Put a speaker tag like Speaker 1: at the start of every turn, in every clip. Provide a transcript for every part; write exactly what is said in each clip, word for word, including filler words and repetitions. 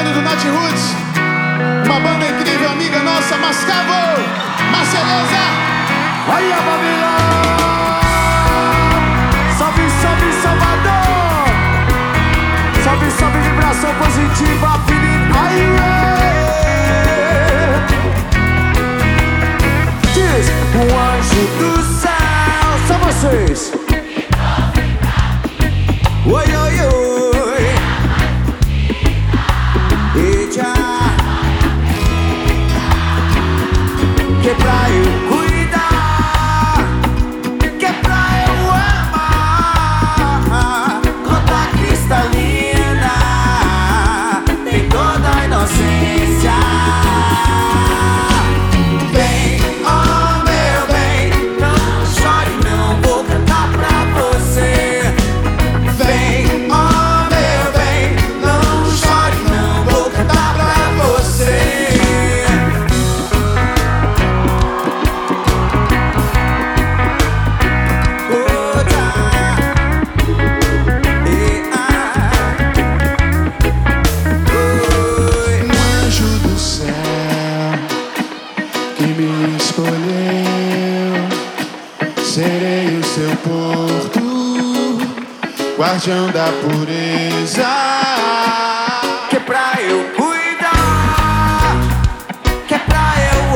Speaker 1: banda do Nath Roots, uma banda incrível, amiga nossa, Mascavo, Marceleza.
Speaker 2: Aí a Babilônia, salve, salve, Salvador, salve, salve, vibração positiva, Felipe. Aí, diz, um anjo do céu, são vocês. Oi, oi, oi, e já, que é pra eu cuidar, que é pra eu amar, conta cristalina, tem toda a inocência. Vem, oh meu bem, não chore, não vou cantar pra você. Vem, oh meu bem, não chore, não vou cantar pra você.
Speaker 1: Me escolheu, serei o seu porto, guardião da pureza.
Speaker 2: Que é pra eu cuidar, que é pra eu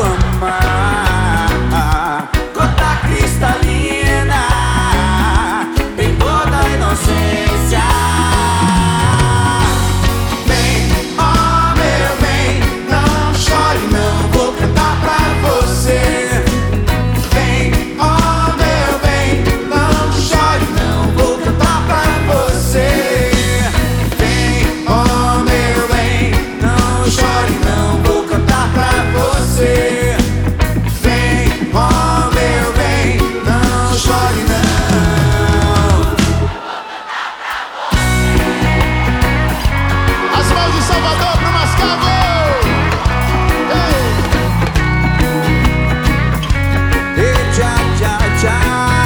Speaker 2: amar, gota cristalina, tem toda a inocência. Vem, oh meu bem, não chore, não vou cantar pra você. Vem, oh meu bem, não chore, não vou cantar pra você. Vem, oh meu bem, não chore, não vou cantar pra você. Vem, oh meu bem, não chore, não.
Speaker 1: As mãos de Salvador pro Mascavo.
Speaker 2: E tchá, tchá, tchá.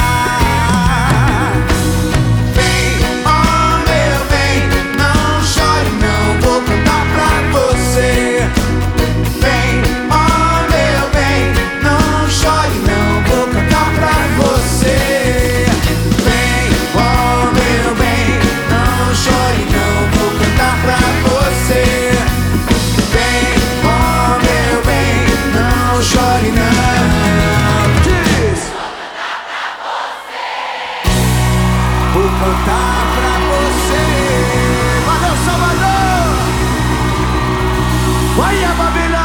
Speaker 2: Vem, oh meu bem, não chore, não vou cantar pra você. Vem, oh meu bem, não chore, não vou cantar pra você. Vem, oh meu bem, não chore, não vou cantar pra você. Vem, oh meu bem, não chore, não. Diz. Vou cantar pra você. Valeu, Salvador. Vai a Babilônia.